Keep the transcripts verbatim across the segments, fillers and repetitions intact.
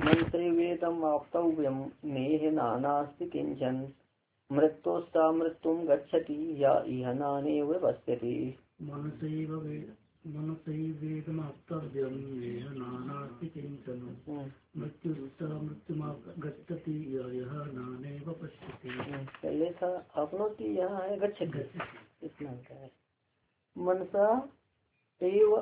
मंत्रवेदम आप्तव्यम नेह नानास्ति किंचन मृत्योस्ता मृत्युम गच्छति या इह नानेव पश्यति। मनसैव मनसैवेदमाप्तव्यं नेह नानास्ति किंचन मृत्योस्ता मृत्युम गच्छति या इह नानेव पश्यति। पहले था अपनोति, यहाँ है गच्छति, इतना क्या है। मनसा एव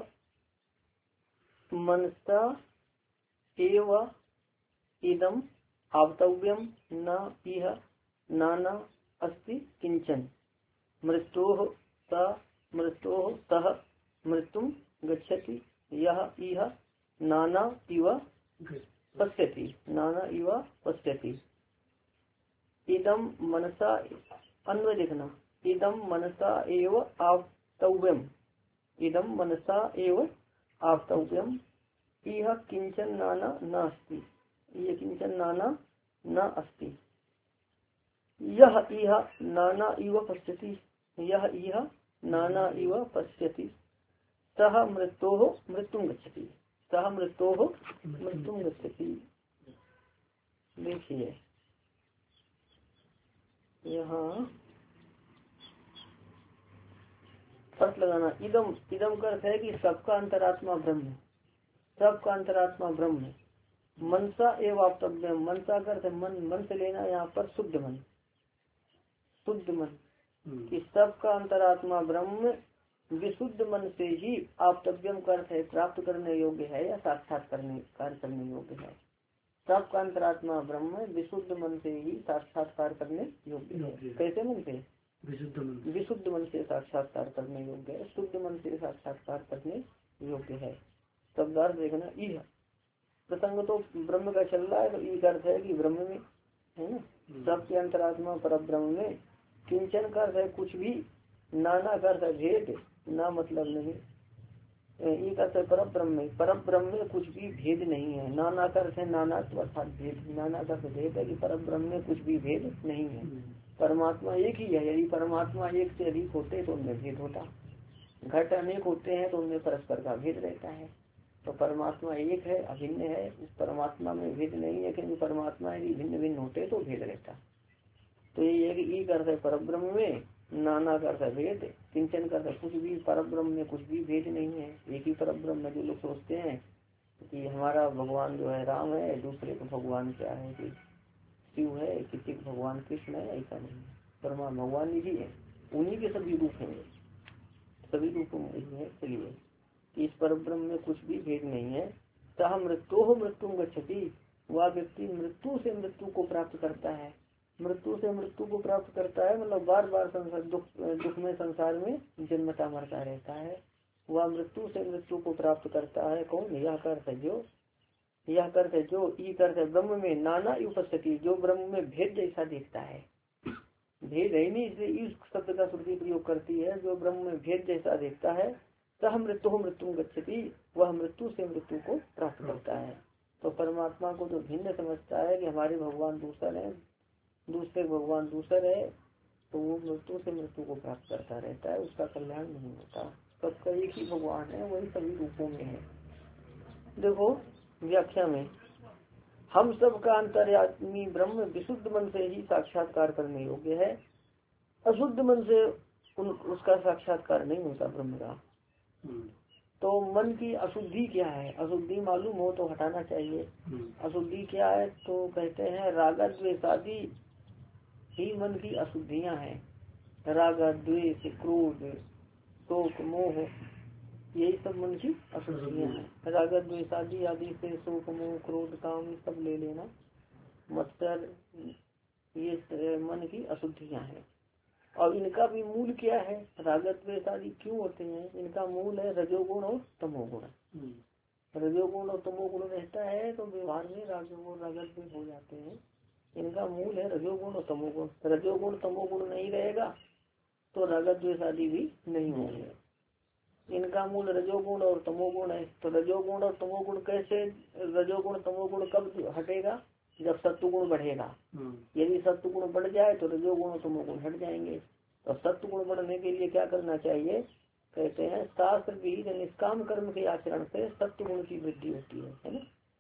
मनसा एव इदम आप्तव्यम न इह नाना अस्ति किंचन मृत्योः ता मृत्योः तः मृत्युम गच्छति यह इह नाना इव पश्यति नाना इव पश्यति। इदम मनसा अन्वय देखना, इदम मनसा एव आप्तव्यम, इदम मनसा एव आप्तव्यम इह किंचन नाना नास्ति, ये किंचन नाना न अस्ति। यह इह नाना इव पश्यति, यह इह नाना इव पश्यति। सह मृत्योः मृत्युम गच्छति, सह मृत्योः मृत्युम गच्छति। देखिए यहाँ फर्क लगाना, इदम इदम का अर्थ है कि सबका अंतरात्मा ब्रह्म, सबका अंतरात्मा ब्रह्म है। मनसा एवं आप्तव्य, मनसा का अर्थ मन, मन से लेना यहाँ पर शुद्ध मन, शुद्ध मन कि सबका अंतरात्मा ब्रह्म विशुद्ध मन से ही आप्तव्यम का अर्थ है प्राप्त करने योग्य है या साक्षात करने कार्य करने योग्य है। सबका अंतरात्मा ब्रह्म विशुद्ध मन से ही साक्षात्कार करने योग्य है। कैसे मन से? विशुद्ध मन, विशुद्ध मन से साक्षात्कार करने योग्य है, शुद्ध मन से साक्षात्कार करने योग्य है। शब्दार्थ देखना, ई प्रसंग तो ब्रह्म का चल रहा है, तो ई अर्थ है कि ब्रह्म में है ना, सबके अंतरात्मा पर ब्रह्म में। किंचन का अर्थ है कुछ भी, नाना का अर्थ है भेद, ना मतलब नहीं। एक अर्थ है पर ब्रह्म में, पर ब्रह्म में कुछ भी भेद नहीं है। नाना का अर्थ है नाना अर्थात भेद, नाना का अर्थ भेद है कि पर ब्रह्म में कुछ भी भेद नहीं है। परमात्मा एक ही है, यदि परमात्मा एक से अधिक होते तो उनमें भेद होता। घट अनेक होते हैं तो उनमें परस्पर का भेद रहता है। तो परमात्मा एक है, अभिन्न है, उस परमात्मा में भेद नहीं है, क्योंकि परमात्मा यदि भिन्न भिन्न होते तो भेद रहता। तो ये एक अर्थ है पर ब्रह्म में, नाना का अर्थ है भेद, किंचन का अर्थ कुछ भी, पर ब्रह्म में कुछ भी भेद नहीं है, एक ही पर ब्रह्म में। जो लोग सोचते हैं कि हमारा भगवान जो है राम है, दूसरे को भगवान क्या है कि शिव है, किसी को भगवान कृष्ण है, ऐसा नहीं है। परमा भगवान ही है, उन्हीं के सभी रूप हैं, सभी रूपों में है। इसलिए कि इस पर ब्रह्म में कुछ भी भेद नहीं है। सह मृत्यु मृत्यु गच्छति, वह व्यक्ति मृत्यु से मृत्यु को प्राप्त करता है। मृत्यु से मृत्यु को प्राप्त करता है मतलब बार बार संसार दुख दुख में संसार में जन्मता मरता रहता है। वह मृत्यु से मृत्यु को प्राप्त करता है। कौन? यह कर्त है जो, यह कर्त है जो, ई कर्त है ब्रह्म में नाना उपस्थिति, जो ब्रह्म में भेद जैसा देखता है। भेद है नहीं, इसलिए इस शब्द का श्रुति प्रयोग करती है, जो ब्रह्म में भेद जैसा देखता है। सह मृत्यु मृत्यु गच्छति, वह मृत्यु से मृत्यु को प्राप्त करता है। तो परमात्मा को जो भिन्न समझता है कि हमारे भगवान दूसरे है, दूसरे भगवान दूसरे है, तो वो मृत्यु से मृत्यु को प्राप्त करता रहता है, उसका कल्याण नहीं होता। सबका एक ही भगवान है, वही सभी रूपों में है। देखो व्याख्या में, हम सब का अंतर्यामी ब्रह्म विशुद्ध मन से ही साक्षात्कार करने योग्य है, अशुद्ध मन से उन, उसका साक्षात्कार नहीं होता ब्रह्म का। तो मन की अशुद्धि क्या है? अशुद्धि मालूम हो तो हटाना चाहिए। अशुद्धि क्या है? तो कहते हैं राग द्वेष आदि ही मन की अशुद्धियां हैं। राग द्वेष क्रोध शोक मोह, यही सब मन की अशुद्धियां हैं। राग द्वेष आदि आदि से शोक मोह क्रोध काम सब ले लेना, मत्सर, ये मन की अशुद्धियां हैं। और इनका भी मूल क्या है? राग द्वेष आदि क्यों होते हैं? इनका मूल है रजोगुण और तमोगुण। रजोगुण और तमोगुण रहता है तो व्यवहार में राजोगुण राग द्वेष हो जाते हैं। इनका मूल है रजोगुण और तमोगुण। रजोगुण तमोगुण नहीं रहेगा तो राग द्वेष आदि भी नहीं होंगे। इनका मूल रजोगुण और तमोगुण है। तो रजोगुण और तमोगुण कैसे, रजोगुण तमोगुण कब हटेगा? जब सत्वगुण बढ़ेगा। यदि सत्वगुण बढ़ जाए तो रजोगुण और तमोगुण हट जाएंगे। तो सत्वगुण बढ़ने के लिए क्या करना चाहिए? कहते हैं शास्त्र विहित निष्काम कर्म के आचरण से सत्वगुण की वृद्धि होती है, है ना।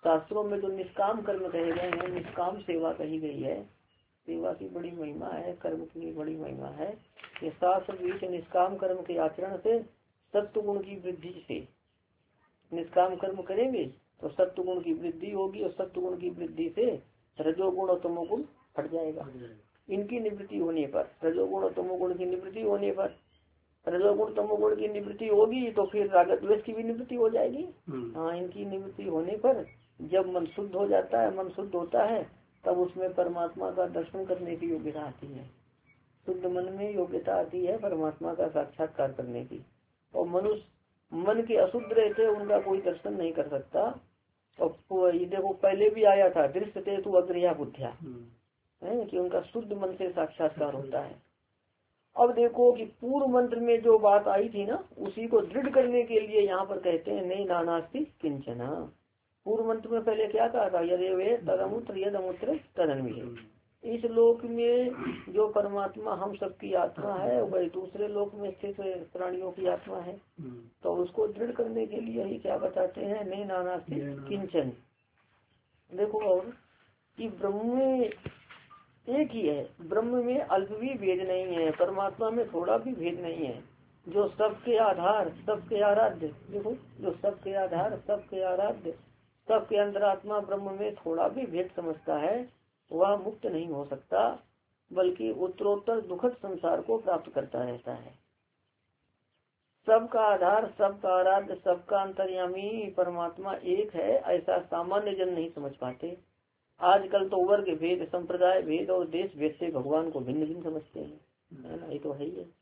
शास्त्रों में जो निष्काम कर्म कहे गए हैं, निष्काम सेवा कही गई है, सेवा की बड़ी महिमा है, कर्म की बड़ी महिमा है। ये शास्त्र बीच निष्काम कर्म के आचरण से सत्व गुण की वृद्धि से, निष्काम कर्म करेंगे तो सत्व गुण की वृद्धि होगी, और सत्व गुण की वृद्धि से रजोगुण और तमोगुण हट जाएगा। इनकी निवृत्ति होने पर, रजोगुण और तमोगुण की निवृत्ति होने पर, रजोगुण तमोगुण की निवृत्ति होगी तो फिर राग द्वेष की भी निवृत्ति हो जाएगी। हाँ, इनकी निवृत्ति होने पर जब मन शुद्ध हो जाता है, मन शुद्ध होता है, तब उसमें परमात्मा का दर्शन करने की योग्यता आती है। शुद्ध मन में योग्यता आती है परमात्मा का साक्षात्कार करने की। और मनुष्य मन के अशुद्ध रहते उनका कोई दर्शन नहीं कर सकता। और ये देखो पहले भी आया था, दृष्टते तु अग्रया बुद्धिया, है कि उनका शुद्ध मन से साक्षात्कार होता है। अब देखो कि पूर्व मंत्र में जो बात आई थी ना, उसी को दृढ़ करने के लिए यहाँ पर कहते हैं नहीं नानास्ति किंचना। पूर्व मंत्र में पहले क्या कहा था, यदि वे तदमुत्र यद अमुत्र तदन्वी। इस लोक में जो परमात्मा हम सबकी आत्मा है, वही दूसरे लोक में स्थित प्राणियों की आत्मा है। तो उसको दृढ़ करने के लिए ही क्या बताते हैं, नहीं नानास्ति किंचन। देखो और कि ब्रह्म में एक ही है, ब्रह्म में अल्प भी भेद नहीं है, परमात्मा में थोड़ा भी भेद नहीं है। जो सबके आधार, सबके आराध्य, देखो जो सबके आधार, सबके आराध्य, सबके अंतरात्मा ब्रह्म में थोड़ा भी भेद समझता है, वह मुक्त नहीं हो सकता, बल्कि उत्तरोत्तर दुखद संसार को प्राप्त करता रहता है। सबका आधार, सबका आराध्य, सबका अंतर्यामी परमात्मा एक है, ऐसा सामान्य जन नहीं समझ पाते। आजकल तो वर्ग भेद, संप्रदाय भेद और देश भेद से भगवान को भिन्न भिन्न समझते हैं, है ना, ये तो है ही है।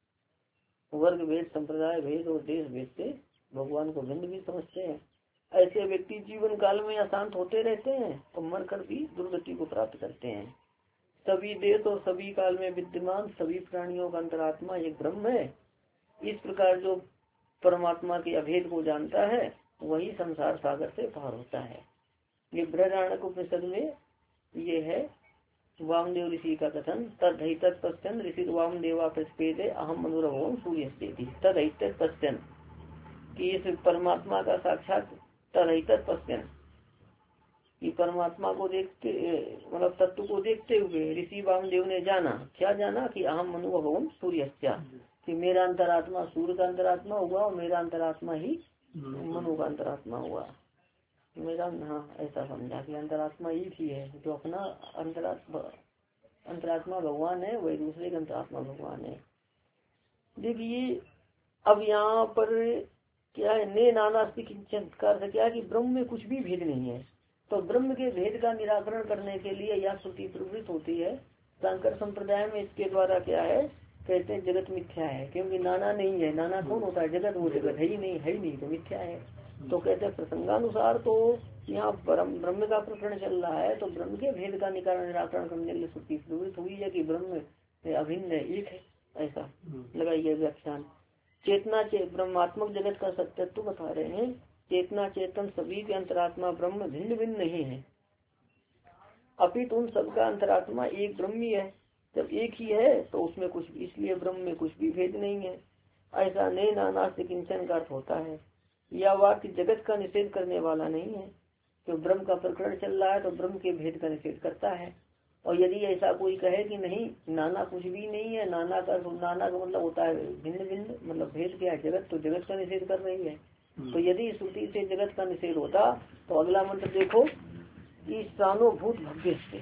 वर्ग भेद, संप्रदाय भेद और देश भेद से भगवान को भिन्न भिन्न समझते हैं। ऐसे व्यक्ति जीवन काल में अशांत होते रहते हैं और मरकर भी दुर्गति को प्राप्त करते हैं। सभी देश और सभी काल में विद्यमान सभी प्राणियों का अंतरात्मा एक ब्रह्म है। इस प्रकार जो परमात्मा के अभेद को जानता है, वही संसार सागर से पार होता है। ये बृहदारण्यक उपनिषद में ये है वामदेव ऋषि का कथन, तदहितत् पश्यन् ऋषि वामदेवा प्रतिपेदे अहम मनुरभवम सूर्यस्तेति। तदहितत् पश्यन् कि इस परमात्मा का साक्षात, तदहितत् पश्यन् कि परमात्मा को देखते, मतलब तत्व को देखते हुए ऋषि वामदेव ने जाना, क्या जाना कि अहम मनुरभवम सूर्यस्या, कि मेरा अंतरात्मा सूर्य का अंतरात्मा हुआ और मेरा अंतरात्मा ही मनु का अंतरात्मा हुआ। मेरा, हाँ ऐसा समझा कि अंतरात्मा एक ही है, जो अपना अंतरात्मा अंतरात्मा भगवान है, वही दूसरे का अंतरात्मा भगवान है। देखिए अब यहाँ पर क्या है, ने नानास्ति किंचन का अर्थ क्या है कि ब्रह्म में कुछ भी भेद नहीं है। तो ब्रह्म के भेद का निराकरण करने के लिए यह श्रुति प्रवृत्त होती है। शंकर संप्रदाय में इसके द्वारा क्या है, कहते हैं जगत मिथ्या है, क्योंकि नाना नहीं है। नाना कौन होता है, जगत, वो जगत है ही नहीं, है ही नहीं तो मिथ्या है। तो कहते हैं प्रसंगानुसार तो यहाँ ब्रह्म का प्रकरण चल रहा है, तो ब्रह्म के भेद का निकारण निराकरण करने के लिए श्रुति प्रवृत्त हुई है कि ब्रह्म अभिन्न है, एक है, ऐसा लगाई गई व्याख्यान। चेतना चे ब्रह्मात्मक जगत का सत्यत्व बता रहे हैं। चेतना चेतन सभी के अंतरात्मा ब्रह्म भिन्न भिन्न नहीं है, अपितु उन सबका अंतरात्मा एक ब्रह्म ही है। जब एक ही है तो उसमें कुछ, इसलिए ब्रह्म में कुछ भी भेद नहीं है। ऐसा ने नानास्ति किंचन का अर्थ होता है। यह वाक्य जगत का निषेध करने वाला नहीं है। जो ब्रह्म का प्रकरण चल रहा है तो ब्रह्म के भेद का निषेध करता है। और यदि ऐसा कोई कहे कि नहीं नाना कुछ भी नहीं है, नाना का नाना का मतलब होता है भिन्न भिन्न, मतलब भेद क्या है, जगत, तो जगत का निषेध कर रही है। तो यदि श्रुति से जगत का निषेध होता तो अगला मंत्र देखो, ईशानो भूत भव्य से,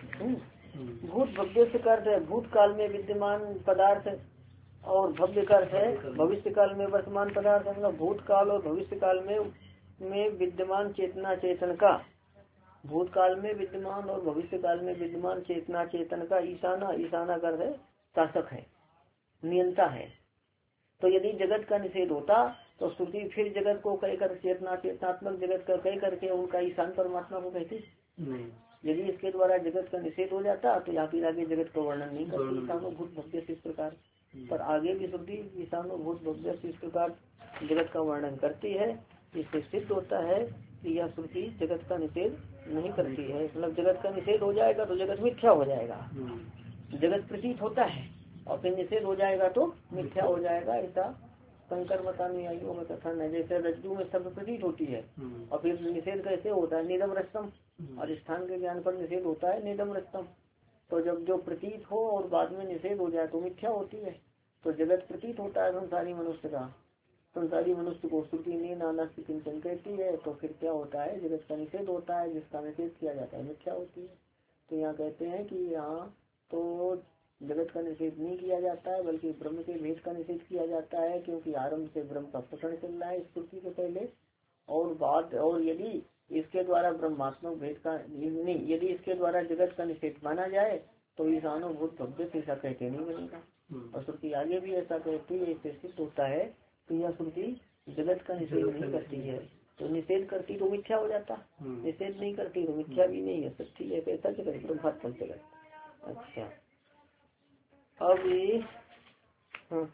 भूत भव्य से अर्थ है भूतकाल में विद्यमान पदार्थ, और भव्य का अर्थ है भविष्य काल में वर्तमान पदार्थ। मतलब भूतकाल और भविष्य काल में में विद्यमान चेतना चेतन का, भूतकाल में विद्यमान और भविष्य काल में विद्यमान चेतना चेतन का ईशाना, ईशाना का अर्थ है शासक है, नियंता है। तो यदि जगत का निषेध होता तो श्रुति फिर जगत को कहकर, चेतना चेतनात्मक जगत का कह करके उनका ईशान परमात्मा को कहती। यदि इसके द्वारा जगत का निषेध हो जाता तो यहाँ फिर आगे जगत का वर्णन नहीं करती ईशानो भूत भव्य से इस प्रकार। पर आगे भी श्रुति ईशानो भूत भव्य से इस प्रकार जगत का वर्णन करती है। इससे सिद्ध होता है कि यह श्रुति जगत का निषेध नहीं करती है। मतलब जगत का निषेध हो जाएगा तो जगत मिथ्या हो जाएगा, जगत प्रतीत होता है और फिर निषेध हो जाएगा तो मिथ्या हो जाएगा, ऐसा कंकर बतानुयायियों में कथन है। जैसे रज्जु में शब्द प्रतीत होती है और फिर निषेध कैसे होता है, निदम रस्तम, और स्थान के ज्ञान पर निषेध होता है निदम रस्तम। तो जब जो प्रतीत हो और बाद में निषेध हो जाए तो मिथ्या होती है। तो जगत प्रतीत होता है संसारी मनुष्य का, संसारी मनुष्य को श्रुति ने नाना चिंतन कहती है, तो फिर क्या होता है, जगत का निषेध होता है, जिसका निषेध किया जाता है मिथ्या होती है। तो यहाँ कहते हैं कि यहाँ तो जगत का निषेध नहीं किया जाता है, बल्कि ब्रह्म के भेद का निषेध किया जाता है, क्योंकि आरंभ से ब्रह्म का प्रकरण चल रहा है स्फूर्ति के पहले। और बात और यदि इसके द्वारा ब्रह्मात्मक भेद का नहीं, यदि इसके द्वारा जगत का निषेध माना जाए तो ईशानुभूत भव्य ऐसा कहते नहीं बनेगा। और श्रुति आगे भी ऐसा कहती है, इससे सिद्ध होता है कि यह श्रुति जगत का निषेध नहीं करती है। तो निषेध करती तो मिथ्या हो जाता, निषेध नहीं करती तो मिथ्या भी नहीं है, सच्ची है, कैसा जगत ब्रह्मात्मक चल जगत। अच्छा अब ये हाँ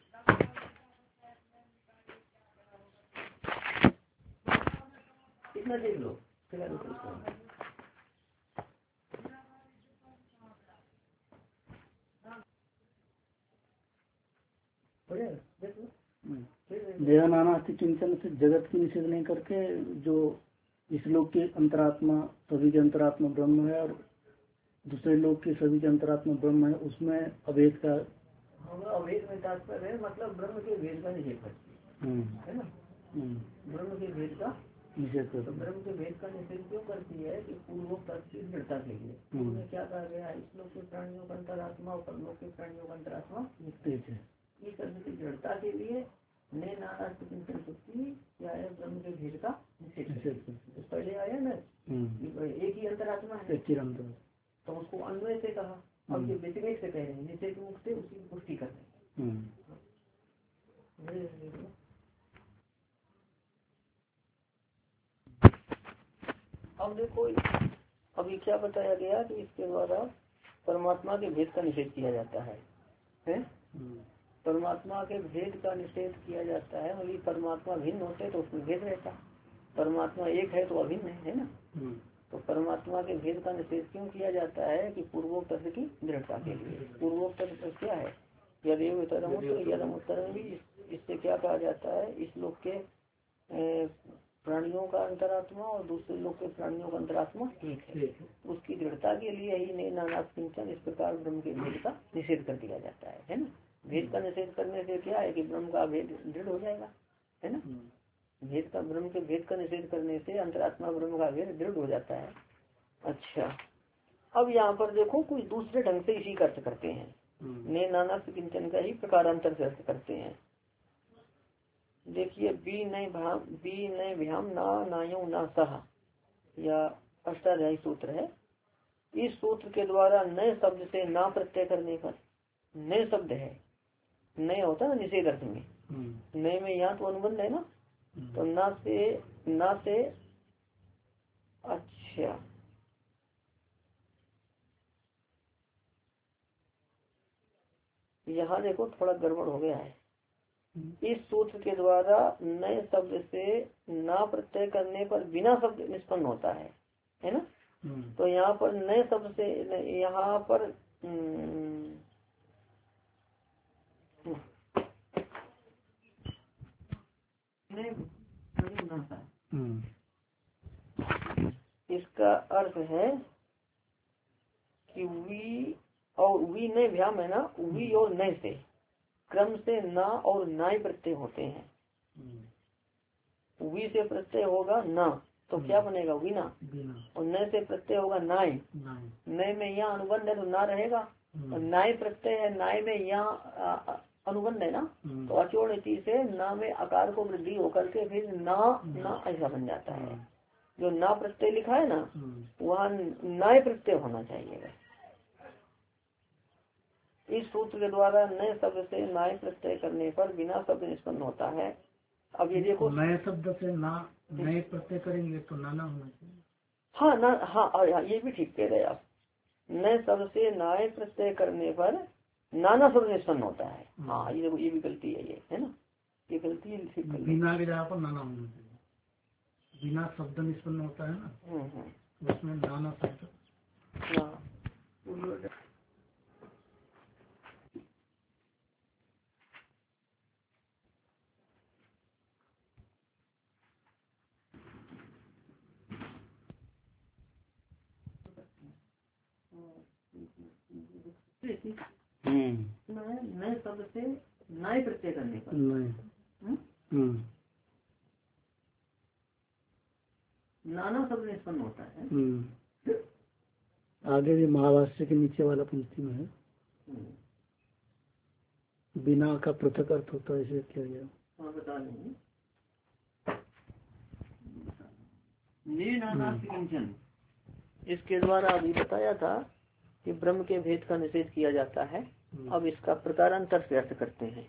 इतना देख लो फिलहाल जया नाना किंचन से जगत की निषेध नहीं करके जो इस लोक के अंतरात्मा सभी के अंतरात्मा ब्रह्म है और दूसरे लोग के सभी के अंतरात्मा ब्रह्म है, उसमें अभेद का अभेद में तात्पर्य है, मतलब ब्रह्म के भेद का निषेध करती है ना, ब्रह्म के भेद का निषेध करती है। ब्रह्म के भेद का निषेध क्यों करती है कि पूर्वोक्त की दृढ़ता के लिए। उन्होंने क्या कहा गया है, इस लोक के प्राणियों का अंतरात्मा और परलोक के प्राणियों का अंतरात्मा तेज है, इस शब्द की दृढ़ता के लिए ने नाना क्या है, ब्रह्म के भेद का निषेध। तो पहले आया ना एक ही अंतरात्मा है, एक ही अंतरात्मा, तो उसको अन्वय से कहा। अब जो व्यतिरेक से कह रहे हैं निषेध मुख से उसकी पुष्टि कर रहे हैं। अब देखो अभी क्या बताया गया कि इसके द्वारा परमात्मा के भेद का निषेध किया जाता है, है? परमात्मा के भेद का निषेध किया जाता है, मतलब परमात्मा भिन्न होते तो उसमें भेद रहता, परमात्मा एक है तो अभिन्न है, है ना। तो परमात्मा के भेद का निषेध क्यों किया जाता है कि पूर्वोक्त की दृढ़ता के लिए। पूर्वोक्त क्या है, यदेव उत्तरम यदम उत्तरम भी, इससे क्या कहा जाता है, इस लोक के प्राणियों का अंतरात्मा और दूसरे लोक के प्राणियों का अंतरात्मा एक है, उसकी दृढ़ता के लिए ही ने नाना किंचन इस प्रकार ब्रह्म के भेद का निषेध कर दिया जाता है, है ना। भेद का निषेध करने से क्या है कि ब्रह्म का भेद दृढ़ हो जाएगा, है ना। भेद का ब्रह्म के भेद का निषेध करने से अंतरात्मा ब्रह्म का भेद दृढ़ हो जाता है। अच्छा अब यहाँ पर देखो कुछ दूसरे ढंग से इसी का अर्थ करते हैं, ने नाना किंचन का ही प्रकारांतर से अर्थ करते हैं। देखिए बी नए भाम बी नए भ्याम ना नायो ना सह, या अष्टाध्यायी सूत्र है। इस सूत्र के द्वारा नए शब्द से ना प्रत्यय करने पर, नए शब्द है, नए होता है निषेध अर्थ में, नए में यहाँ तो अनुबंध है ना, तो ना से ना से अच्छा यहाँ देखो थोड़ा गड़बड़ हो गया है। इस सूत्र के द्वारा नए शब्द से ना प्रत्यय करने पर बिना शब्द निष्पन्न होता है, है ना। तो यहाँ पर नए शब्द से यहाँ पर इसका अर्थ है कि वी और वी नए भ्याम है ना, वी और नए से क्रम से ना और नाई प्रत्यय होते हैं। वी से प्रत्यय होगा ना तो क्या बनेगा विना, और नए से प्रत्यय होगा नाई, नए में यहाँ अनुबंध है तो ना रहेगा, और नाई प्रत्यय है, नाई में यहाँ अनुबंध है ना, तो अचोड़ इति से ना में आकार को वृद्धि होकर के फिर ना ना ऐसा बन जाता है। जो ना प्रत्यय लिखा है ना वहाँ नाय प्रत्यय होना चाहिए। इस सूत्र के द्वारा नए शब्द से नाय प्रत्यय करने पर बिना शब्द निष्पन्न होता है। अब ये देखो नए शब्द से ना नए प्रत्यय करेंगे तो नाना होना चाहिए। हाँ ना हाँ ये भी ठीक कह रहे आप, नए शब्द से नाय प्रत्यय करने पर नाना शब्द निष्पन्न होता है। हाँ ये ये भी गलती है, ये है ना, ये गलती है। बिना की जगह पर नाना होना चाहिए, बिना शब्द निष्पन्न होता है ना, उसमें नाना शब्द। ठीक है, नए शब्द से नाय प्रत्यय करने पर नाना शब्द निष्पन्न होता है। आगे भी महाभाष्य के नीचे वाला पंक्ति में है, बिना का पृथक अर्थ होता है, इसे क्या गया। हाँ बता देंगे। किंचन, इसके द्वारा अभी बताया था कि ब्रह्म के भेद का निषेध किया जाता है। अब इसका प्रकारांतर से अर्थ करते हैं।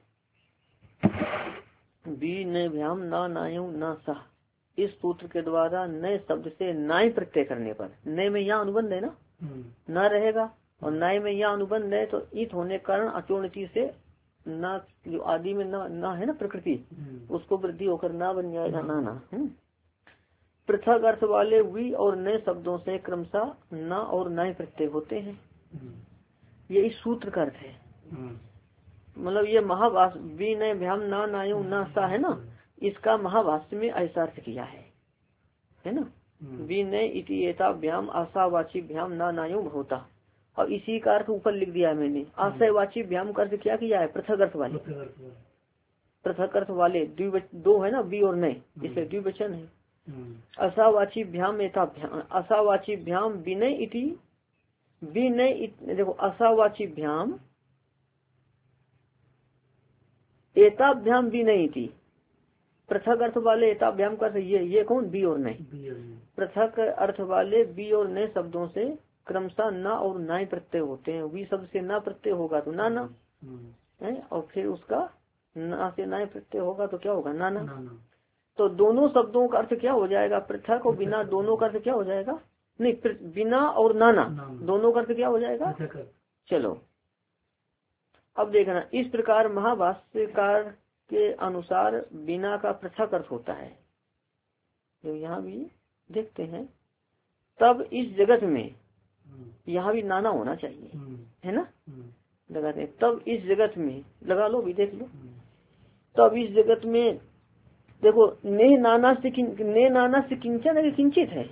बी न भ्याम ना नायु ना सह, इस सूत्र के द्वारा नए शब्द से नाय प्रत्यय करने पर, नए में यहाँ अनुबंध है ना, ना रहेगा, और नाय में यहाँ अनुबंध है, तो ईत होने के कारण अचोणति से ना, जो आदि में ना, ना है ना प्रकृति, उसको वृद्धि होकर ना बन जाएगा, ना ना। पृथक अर्थ वाले वी और नए शब्दों से क्रमशः ना और नाय प्रत्यय होते हैं। ये इस सूत्र का अर्थ है। मतलब ये महाभाष्य वी नए भ्याम ना नायु ना सा है ना, इसका महाभाष्य में ऐसा अर्थ किया है, है ना। वी नए इति एताभ्याम आशावाची भ्याम ना नायु होता, और इसी का अर्थ ऊपर लिख दिया है मैंने। आशयवाची भ्याम का अर्थ क्या किया है, पृथक अर्थ वाले, पृथक अर्थ वाले दो है ना, वी और नए, इसलिए द्विवचन है। असावाची भ्याम एताभ्याम, असावाची भ्याम विनय इति, विनय देखो असावाची भ्याम एताभ्याम विनय इति, पृथक अर्थ वाले एताभ्याम का ये ये कौन, बी और नए। पृथक अर्थ वाले बी और नए शब्दों से क्रमशः ना और नाय प्रत्यय होते हैं। वी शब्द से ना प्रत्यय होगा तो ना ना है, और फिर उसका ना से नाय प्रत्यय होगा तो क्या होगा, ना ना। तो दोनों शब्दों का अर्थ क्या हो जाएगा, पृथक और बिना, दोनों का अर्थ क्या हो जाएगा, नहीं बिना और नाना दोनों का अर्थ क्या हो जाएगा। चलो अब देखना, इस प्रकार महाभाष्यकार के अनुसार बिना का पृथक अर्थ होता है, जो यहाँ भी देखते हैं। तब इस जगत में यहाँ भी नाना होना चाहिए, है ना, लगाते हैं। तब इस जगत में लगा लो भी, देख लो। तब इस जगत में देखो, ने नाना से ने नाना से किंचन है, किंचित है,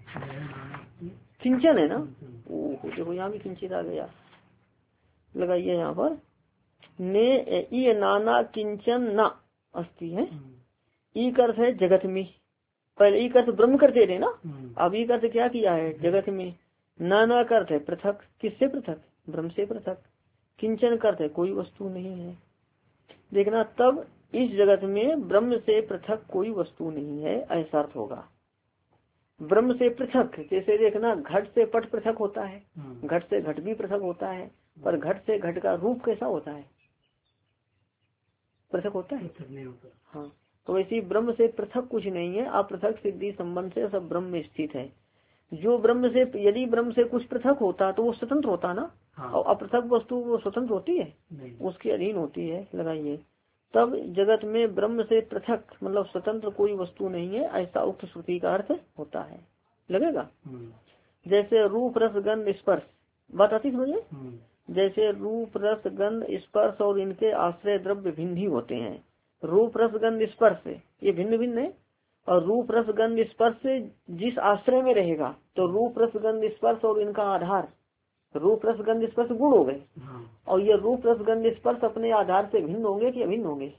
किंचन है ना। ओह देखो यहाँ भी किंचित आ गया, लगाइए यहाँ पर। ने ई नाना किंचन ना अस्ति है, ई का अर्थ है जगत में, पहले ई का अर्थ ब्रह्म करते थे ना, अब ई का अर्थ क्या किया है, जगत में। नाना का अर्थ है पृथक, किससे पृथक, ब्रह्म से पृथक। किंचन का अर्थ है कोई वस्तु नहीं है। देखना, तब इस जगत में ब्रह्म से पृथक कोई वस्तु नहीं है, ऐसा अर्थ होगा। ब्रह्म से पृथक, जैसे देखना घट से पट पृथक होता है, घट से घट भी पृथक होता है, पर घट से घट का रूप कैसा होता है, पृथक होता है, नहीं होता। हाँ, तो वैसे ब्रह्म से पृथक कुछ नहीं है, अपृथक सिद्धि संबंध से सब ब्रह्म में स्थित है। जो ब्रह्म से, यदि ब्रह्म से कुछ पृथक होता तो वो स्वतंत्र होता ना। हाँ। और अपृथक वस्तु वो स्वतंत्र होती है, उसके अधीन होती है, लगाइए। तब जगत में ब्रह्म से पृथक मतलब स्वतंत्र कोई वस्तु नहीं है, ऐसा उक्त श्रुति का अर्थ होता है, लगेगा। जैसे रूप रस गंध स्पर्श, बात आती समझे। जैसे रूप रस गंध स्पर्श और इनके आश्रय द्रव्य भिन्न ही होते हैं। रूप रस गंध स्पर्श ये भिन्न भिन्न है, और रूप रस गंध स्पर्श जिस आश्रय में रहेगा, तो रूप रस गंध स्पर्श और इनका आधार, रूप रस गंध स्पर्श गुण हो गए। हाँ। और ये रूप रस गंध स्पर्श अपने आधार से भिन्न होंगे कि अभिन्न होंगे,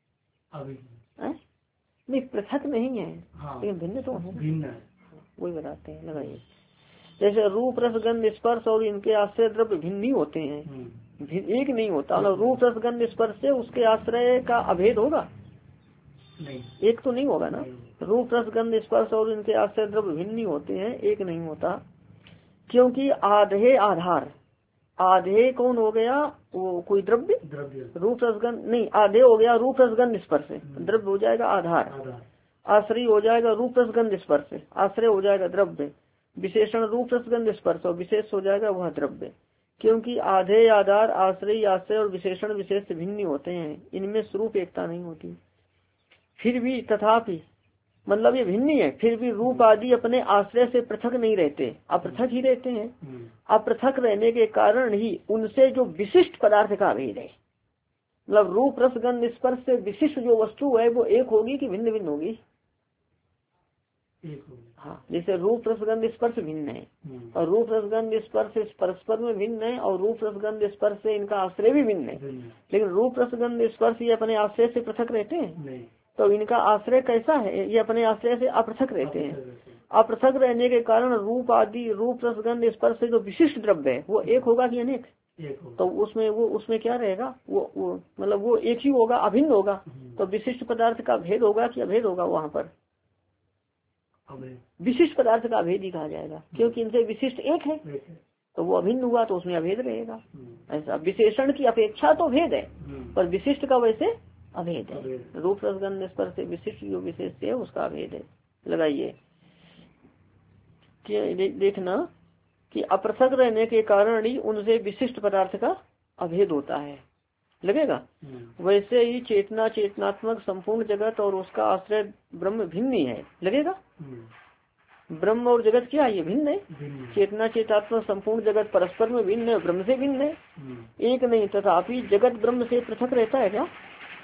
नहीं पृथक नहीं है। हाँ। लेकिन भिन्न तो है, भिन्न है, वही बताते हैं, लगाइए। जैसे रूप रस गंध स्पर्श और इनके आश्रय द्रव्य भिन्न ही होते हैं, एक नहीं होता। मतलब रूप रस गंध स्पर्श से उसके आश्रय का अभेद होगा, नहीं, एक तो नहीं होगा ना। रूप रस गंध स्पर्श और इनके आश्रय द्रव्य भिन्न ही होते हैं, एक नहीं होता। क्योंकि आधे आधार, आधे कौन हो गया, वो कोई द्रव्य, द्रव्य रूप रसगंध नहीं, आधे हो गया रूप रसगंध स्पर्श, द्रव्य हो जाएगा आधार, आश्रय हो जाएगा रूप रसगंध स्पर्श, आश्रय हो जाएगा द्रव्य, विशेषण रूप रसगंध स्पर्श और विशेष हो जाएगा वह द्रव्य। क्योंकि आधे आधार, आश्रय, आश्रय और विशेषण विशेष भिन्न होते हैं, इनमें स्वरूप एकता नहीं होती। फिर भी तथापि मतलब ये भिन्न है, फिर भी रूप आदि अपने आश्रय से पृथक नहीं रहते, अपृथक ही रहते हैं। अपृथक रहने के कारण ही उनसे जो विशिष्ट पदार्थ का भेद है, मतलब रूप रसगंध स्पर्श से विशिष्ट जो वस्तु है वो एक होगी कि भिन्न भिन्न होगी, हाँ, जैसे रूप रसगंध स्पर्श भिन्न है और रूप रसगंध स्पर्श परस्पर में भिन्न है और रूप रसगंध स्पर्श से इनका आश्रय भी भिन्न है, लेकिन रूप रसगंध स्पर्श ये अपने आश्रय से पृथक रहते हैं, तो इनका आश्रय कैसा है, ये अपने आश्रय से अपृथक रहते हैं। अपृथक रहने के कारण रूप आदि रूप रसगंध स्पर्श से जो विशिष्ट द्रव्य है वो एक होगा कि अनेक, तो उसमें वो उसमें क्या रहेगा, वो वो मतलब वो एक ही होगा, अभिन्न होगा, तो विशिष्ट पदार्थ का भेद होगा कि अभेद होगा, वहाँ पर विशिष्ट पदार्थ का अभेद ही कहा जाएगा, क्योंकि इनसे विशिष्ट एक है, तो वो अभिन्न हुआ तो उसमें अभेद रहेगा। ऐसा विशेषण की अपेक्षा तो भेद है पर विशिष्ट का वैसे अभेद है। रूप रसगंध स्पर्श से विशिष्ट जो विशेष है उसका अभेद है। लगाइए कि देखना कि अपृथक रहने के कारण ही उनसे विशिष्ट पदार्थ का अभेद होता है, लगेगा। वैसे ही चेतना चेतनात्मक संपूर्ण जगत और उसका आश्रय ब्रह्म भिन्न ही है, लगेगा। ब्रह्म और जगत क्या है, ये भिन्न है। चेतना चेतात्मक संपूर्ण जगत परस्पर में भिन्न है, ब्रह्म से भिन्न है, एक नहीं। तथापि जगत ब्रह्म से पृथक रहता है क्या?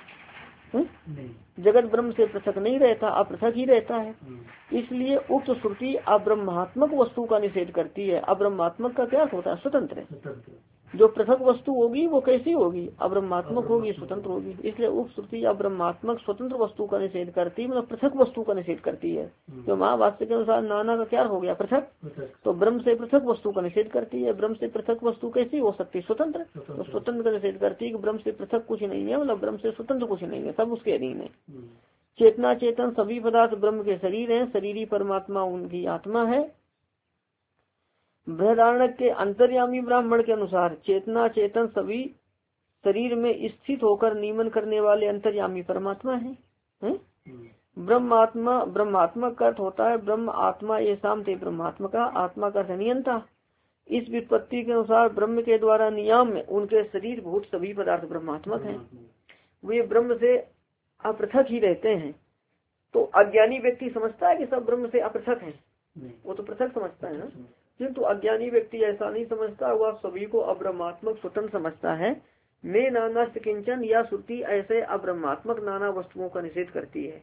जगत ब्रह्म से पृथक नहीं रहता, अपृथक ही रहता है। इसलिए उक्त श्रुति अब्रह्मात्मक वस्तु का निषेध करती है। अब्रह्मात्मक का क्या होता है? स्वतंत्र। जो पृथक वस्तु होगी वो कैसी होगी? अब्रह्मात्मक होगी, स्वतंत्र होगी। इसलिए उक्त श्रुति अब्रह्मात्मक स्वतंत्र वस्तु का निषेध करती है, मतलब पृथक वस्तु का निषेध करती है। जो महावाक्य के अनुसार नाना का क्या हो गया? पृथक। तो ब्रह्म से पृथक वस्तु का निषेध करती है। ब्रह्म से पृथक वस्तु कैसी हो सकती है? स्वतंत्र। तो स्वतंत्र का निषेध करती है कि ब्रह्म से पृथक कुछ नहीं है, मतलब ब्रह्म से स्वतंत्र कुछ नहीं है, सब उसके अधीन है। चेतना चेतन सभी पदार्थ ब्रह्म के शरीर है, शरीरी परमात्मा उनकी आत्मा है। बृहदारण्यक के अंतर्यामी ब्राह्मण के अनुसार चेतना चेतन सभी शरीर में स्थित होकर नियमन करने वाले अंतर्यामी परमात्मा है, है? ब्रह्मात्मा ब्रह्मात्मक का अर्थ होता है ब्रह्म आत्मा ये शांति ब्रह्मात्मा का, आत्मा का नियंता। इस व्युत्पत्ति के अनुसार ब्रह्म के द्वारा नियम में उनके शरीर भूत सभी पदार्थ ब्रह्मात्मक हैं, वे ब्रह्म से अपृथक ही रहते हैं। तो अज्ञानी व्यक्ति समझता है कि सब ब्रह्म से अपृथक है, वो तो पृथक समझता है ना, किंतु अज्ञानी व्यक्ति ऐसा नहीं समझता, वह सभी को अब्रह्मात्मक स्वतंत्र समझता है। मैं नाना किंचन या श्रुति ऐसे अब्रह्मात्मक नाना वस्तुओं का निषेध करती है।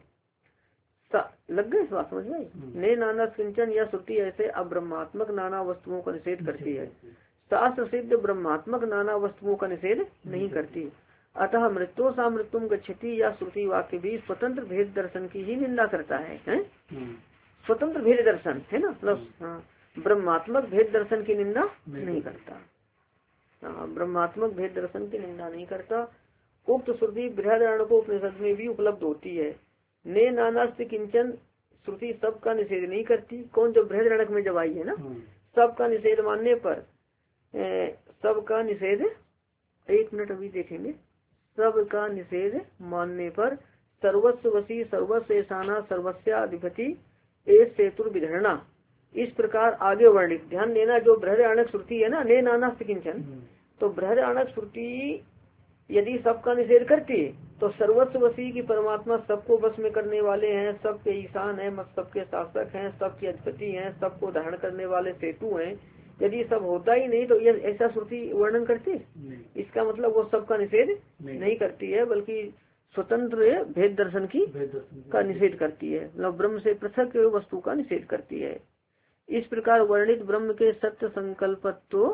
लग गए इस बात समझ में? ने नाना किंचन या श्रुति ऐसे अब्रह्मात्मक नाना वस्तुओं का निषेध करती है, शास्त्र सिद्ध ब्रह्मात्मक नाना वस्तुओं का निषेध नहीं करती। अतः मृत्यु सा मृत्युम गच्छति या श्रुति वाक्य भी स्वतंत्र भेद दर्शन की ही निंदा करता है, है? स्वतंत्र भेद दर्शन है ना, मतलब ब्रह्मात्मक भेद दर्शन की निंदा नहीं करता। ब्रह्मात्मक भेद दर्शन की निंदा नहीं करता। उक्त श्रुति बृहदारण्यकोपनिषद में भी उपलब्ध होती है। ने नानास्ति किंचन श्रुति सब का निषेध नहीं करती। कौन? जो बृहदारण्यक में जब आई है ना, सब का निषेध मानने पर सब का निषेध, एक मिनट अभी देखेंगे, सब का निषेध मानने पर सर्वस्व वसी सर्वस्व ऐसाना सर्वस्याधिपति एक सेतुर विधरणा, इस प्रकार आगे वर्णित। ध्यान देना, जो बृहदारण्यक श्रुति है ना, ने नानास्ति किंचन, तो बृहदारण्यक श्रुति यदि सबका निषेध करती तो सर्वस्व वसी की परमात्मा सबको बस में करने वाले हैं, सबके ईशान है, सबके शासक हैं, सबके अधिपति हैं, सबको धारण करने वाले सेतु हैं, यदि सब होता ही नहीं तो ये ऐसा श्रुति वर्णन करती? इसका मतलब वो सबका निषेध नहीं, नहीं करती है, बल्कि स्वतंत्र भेद दर्शन की का निषेध करती है, मतलब ब्रह्म से पृथक वस्तु का निषेध करती है। इस प्रकार वर्णित ब्रह्म के सत्य संकल्पत्व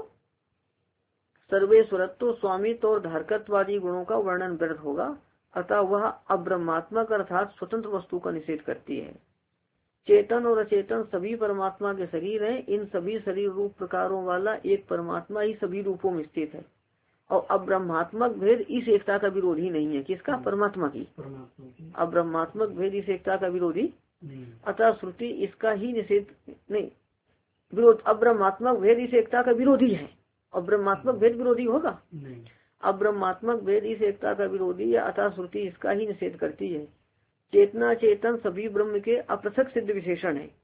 सर्वेश्वरत्व स्वामित्व और धारकत्वादी गुणों का वर्णन व्यर्थ होगा। अतः वह अब्रह्मात्मक अर्थात स्वतंत्र वस्तु का निषेध करती है। चेतन और अचेतन सभी परमात्मा के शरीर हैं, इन सभी शरीर रूप प्रकारों वाला एक परमात्मा ही सभी रूपों में स्थित है। और अब्रह्मात्मक भेद इस एकता का विरोधी नहीं है। किसका? परमात्मा की। अब्रह्मात्मक भेद इस एकता का विरोधी, अतः श्रुति इसका ही निषेध नहीं, विरोध। अब्रह्मात्मक भेद इस एकता का विरोधी है, और ब्रह्मात्मक भेद विरोधी होगा? अब्रह्मात्मक भेद इस एकता का विरोधी है, अतः श्रुति इसका ही निषेध करती है। चेतना चेतन सभी ब्रह्म के अपृथक सिद्ध विशेषण है।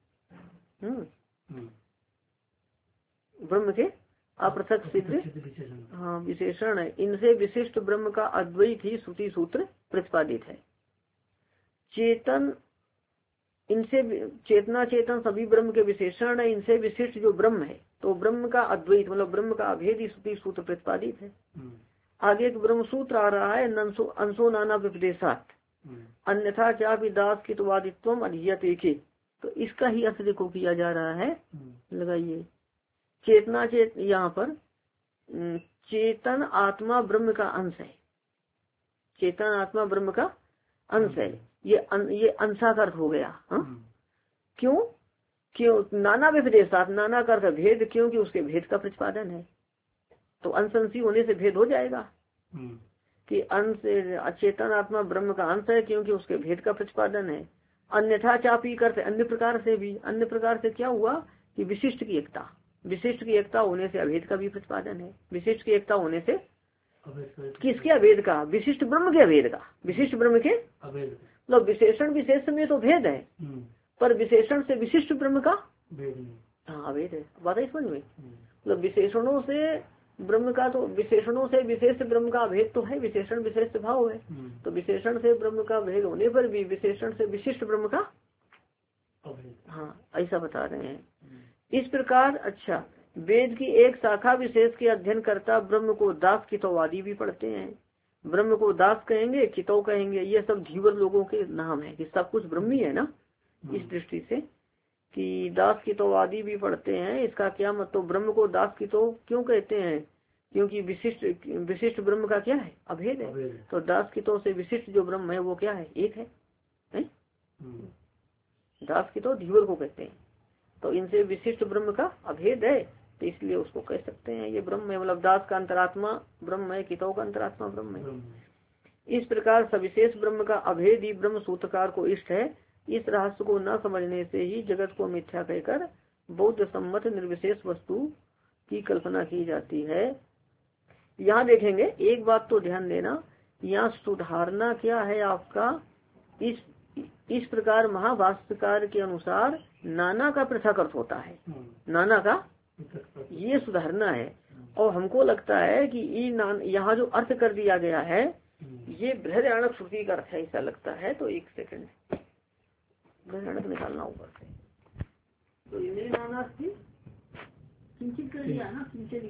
ब्रह्म के अपृथक सिद्ध हाँ विशेषण है, इनसे विशिष्ट ब्रह्म का अद्वैत ही श्रुति सूत्र प्रतिपादित है। चेतन इनसे चेतना चेतन सभी ब्रह्म के विशेषण है, इनसे विशिष्ट जो ब्रह्म है तो ब्रह्म का अद्वैत मतलब ब्रह्म का अभेद ही श्रुति सूत्र प्रतिपादित है। आगे एक ब्रह्म सूत्र आ रहा है, अंशो नाना विपदेशात अन्यथा क्या विदास कितवादित्वम अधियत एक, तो इसका ही अर्थ देखो किया जा रहा है, लगाइए चेतना चेत यहाँ पर चेतन आत्मा ब्रह्म का अंश है, चेतन आत्मा ब्रह्म का अंश है, ये अन, ये अंशा का अर्थ हो गया। हा? क्यों क्यों नाना विपदेशात, नाना का अर्थ भेद, क्योंकि उसके भेद का प्रतिपादन है, तो अंश अंशी होने से भेद हो जाएगा कि अंश अचेतन आत्मा ब्रह्म का अंश है क्योंकि उसके भेद का प्रतिपादन है। अन्यथा चापी करते अन्य प्रकार से भी, अन्य प्रकार से क्या हुआ कि विशिष्ट की एकता, विशिष्ट की एकता होने से अभेद का भी प्रतिपादन है, विशिष्ट की एकता होने से किसके अभेद का, विशिष्ट ब्रह्म के अभेद का, विशिष्ट ब्रह्म के अभेद, मतलब विशेषण विशेष में तो भेद है पर विशेषण से विशिष्ट ब्रह्म का हाँ अभेद है। बात है समझ में, मतलब विशेषणों से ब्रह्म का तो विशेषणों से विशेष ब्रह्म का भेद तो है, विशेषण विशेष भाव है, तो विशेषण से ब्रह्म का भेद होने पर भी विशेषण से विशिष्ट ब्रह्म का हाँ ऐसा बता रहे हैं। इस प्रकार अच्छा वेद की एक शाखा विशेष के अध्ययन करता ब्रह्म को दास कितोवादी भी पढ़ते हैं, ब्रह्म को दास कहेंगे कितो कहेंगे, ये सब धीवर लोगों के नाम है कि सब कुछ ब्रह्म ही है ना, इस दृष्टि से कि दास कितोवादी भी पढ़ते हैं। इसका क्या मतलब, ब्रह्म को दास कितो क्यों कहते हैं, क्योंकि विशिष्ट विशिष्ट ब्रह्म का क्या है अभेद है, तो दास कितो से विशिष्ट जो ब्रह्म है वो क्या है एक है, है? दास कितो धीवर को कहते हैं, तो इनसे विशिष्ट ब्रह्म का अभेद है, तो इसलिए उसको कह सकते हैं ये ब्रह्म है, मतलब दास का अंतरात्मा ब्रह्म है, कितो का अंतरात्मा ब्रह्म है। इस प्रकार सविशेष ब्रह्म का अभेद ही ब्रह्म सूत्रकार को इष्ट है। इस रहस्य को न समझने से ही जगत को मिथ्या कहकर बौद्ध सम्मत निर्विशेष वस्तु की कल्पना की जाती है। यहाँ देखेंगे एक बात तो ध्यान देना, यहाँ सुधारना क्या है आपका, इस इस प्रकार महाभाष्यकार के अनुसार नाना का पृथक अर्थ होता है, नाना का ये सुधारना है, और हमको लगता है कि यहाँ जो अर्थ कर दिया गया है ये बृहदारण्यक श्रुति का अर्थ है, ऐसा लगता है। तो एक सेकंड बृहदारण्यक निकालना ऊपर से, तो ये नाना थी किंचित कर दिया ना, किंचित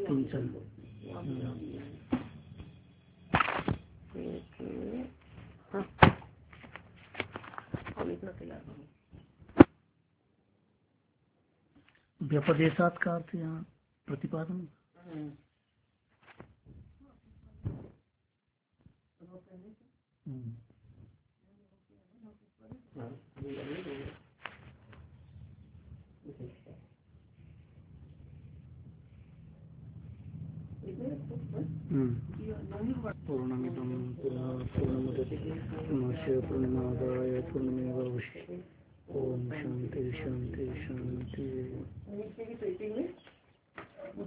हाँ अब इतना तैयार व्यपदेशात का अर्थ यहाँ प्रतिपादन पूर्णमिदं पूर्णमुदच्यते पूर्णस्य पूर्णमादाय पूर्णमेवावशिष्यते। ओम शांति शांति शांति।